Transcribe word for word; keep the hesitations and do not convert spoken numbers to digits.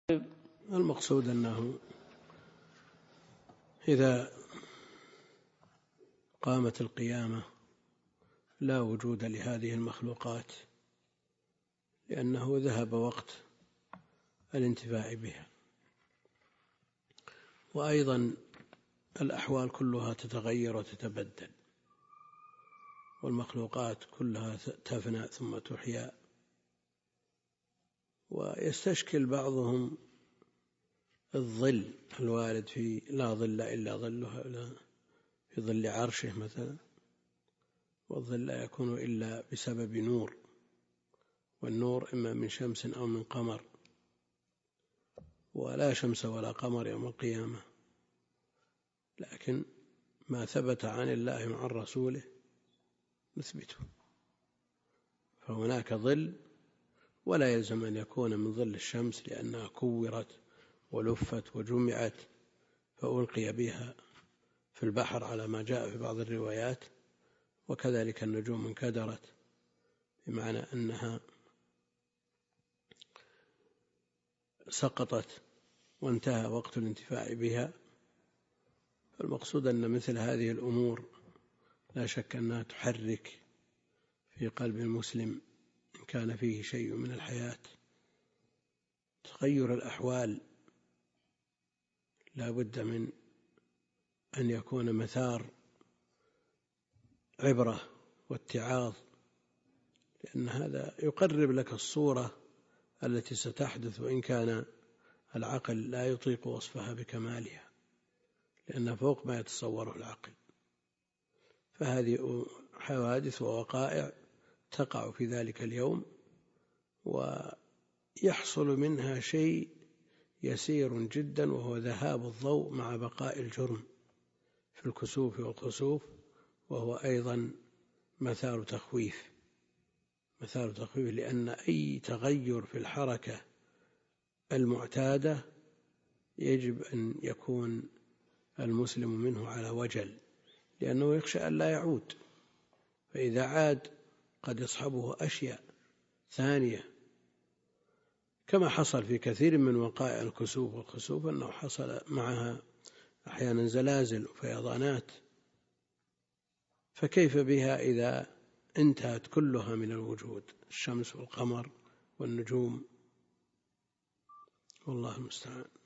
المقصود أنه إذا قامت القيامة لا وجود لهذه المخلوقات، لأنه ذهب وقت الانتفاع بها. وأيضا الأحوال كلها تتغير وتتبدل، والمخلوقات كلها تفنى ثم تحيا. ويستشكل بعضهم الظل الوارد في لا ظل إلا ظلها، في ظل عرشه مثلا، والظل لا يكون إلا بسبب نور، والنور إما من شمس أو من قمر، ولا شمس ولا قمر يوم القيامة. لكن ما ثبت عن الله وعن رسوله نثبته، فهناك ظل، ولا يلزم أن يكون من ظل الشمس لأنها كورت ولفت وجمعت فألقي بها في البحر على ما جاء في بعض الروايات. وكذلك النجوم انكدرت، بمعنى أنها سقطت وانتهى وقت الانتفاع بها. فالمقصود أن مثل هذه الأمور لا شك أنها تحرك في قلب المسلم إن كان فيه شيء من الحياة. تغير الأحوال لا بد من أن يكون مثار عبرة واتعاظ، لأن هذا يقرب لك الصورة التي ستحدث، وإن كان العقل لا يطيق وصفها بكمالها، لأنها فوق ما يتصوره العقل. فهذه حوادث ووقائع تقع في ذلك اليوم، ويحصل منها شيء يسير جدا، وهو ذهاب الضوء مع بقاء الجرم في الكسوف والخسوف، وهو أيضا مثار تخويف مثار تخويف لأن أي تغير في الحركة المعتادة يجب أن يكون المسلم منه على وجل، لأنه يخشى أن لا يعود، فإذا عاد قد يصحبه أشياء ثانية، كما حصل في كثير من وقائع الكسوف والخسوف أنه حصل معها أحيانا زلازل وفيضانات. فكيف بها إذا انتهت كلها من الوجود، الشمس والقمر والنجوم؟ والله المستعان.